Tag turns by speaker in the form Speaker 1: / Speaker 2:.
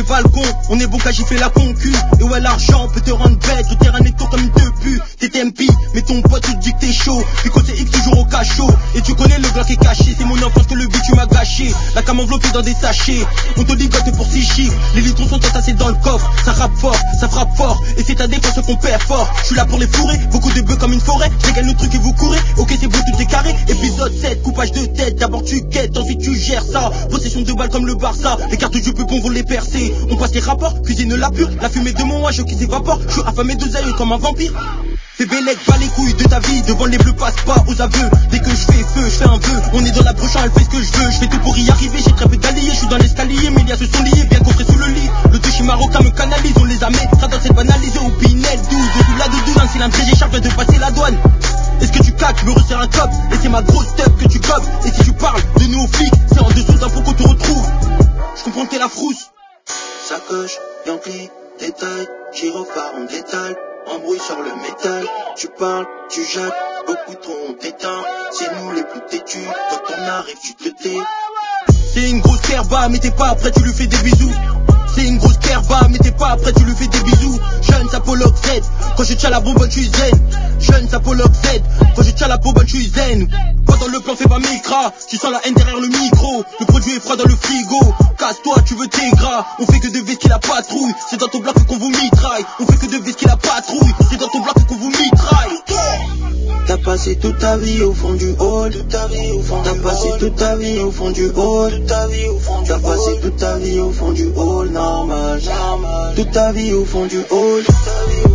Speaker 1: balcon, on est bon qu'à gifler la concu. Et ouais, l'argent peut te rendre bête, au terrain est tôt comme une te pue. T'es TMP, mais ton pote tu te dit que t'es chaud. Puis côté X toujours au cachot. Et tu connais le Glock est caché, c'est mon enfance que le but tu m'as gâché. La cam enveloppée dans des sachets, on te ligote pour 6 chiffres. Les litrons sont entassés dans le coffre, ça rappe fort, ça frappe fort. Et c'est ta défense qu'on perd fort. Je suis là pour les fourrer, beaucoup de bœufs comme une forêt. J'égale le truc et vous courez, ok c'est beau tout est carré. Épisode 7, coupage de tête, d'abord tu quêtes, ensuite tu gères ça. Possession de balles comme le Barça, les cartes du peu vont les percer. On passe les rapports, cuisine la pure, la fumée de mon je qui s'évapore. Je suis affamé de zèle comme un vampire. Fais bellec, va les couilles de ta vie, devant les bleus passe pas aux aveux. Dès que je fais feu, je fais un vœu. On est dans la broche, elle fait ce que je veux. Je fais tout pour y arriver, j'ai très peu d'alliés. Je suis dans l'escalier, mes liens se sont liés, bien coffrés sous le lit. Le touchy marocain me canalise, on les a mis. Ça doit s'être banalisé au Pinel 12. Dessous la doudou, un cylindre très écharpe vient de passer la douane. Est-ce que tu caques, me resserre un cop. Et c'est ma grosse tête que tu gobes. Et si tu parles de nous aux flics, c'est en dessous d'impôts qu'on te retrouve. Je comprends que t'es la frousse.
Speaker 2: Sacoche, Yankee, détail, gyrophare en détail, embrouille sur le métal, tu parles, tu jattes, beaucoup trop on t'éteint, c'est nous les plus têtus, quand on arrive tu te tais.
Speaker 1: C'est une grosse kerba, mais t'es pas prêt, tu lui fais des bisous. C'est une grosse kerba, mais t'es pas prêt, tu lui fais des bisous. Jeune, ça Pollock Z, quand je tiens la bombe, tu es zen. Jeune, ça Pollock Z, quand je tiens la bombe, tu es zen. Pendant le plan, fais pas micra, tu sens la haine derrière le micro. Le produit est froid dans le frigo, casse-toi, tu veux tes gras. On fait que de vesquer la patrouille, c'est dans ton bloc qu'on vous mitraille. On fait que de vesquer la patrouille, c'est dans ton bloc qu'on vous mitraille.
Speaker 2: T'as passé toute ta vie au fond du hall, t'as passé toute ta vie au fond du hall, t'as passé toute ta vie au fond du hall, normal, toute ta vie au fond du hall.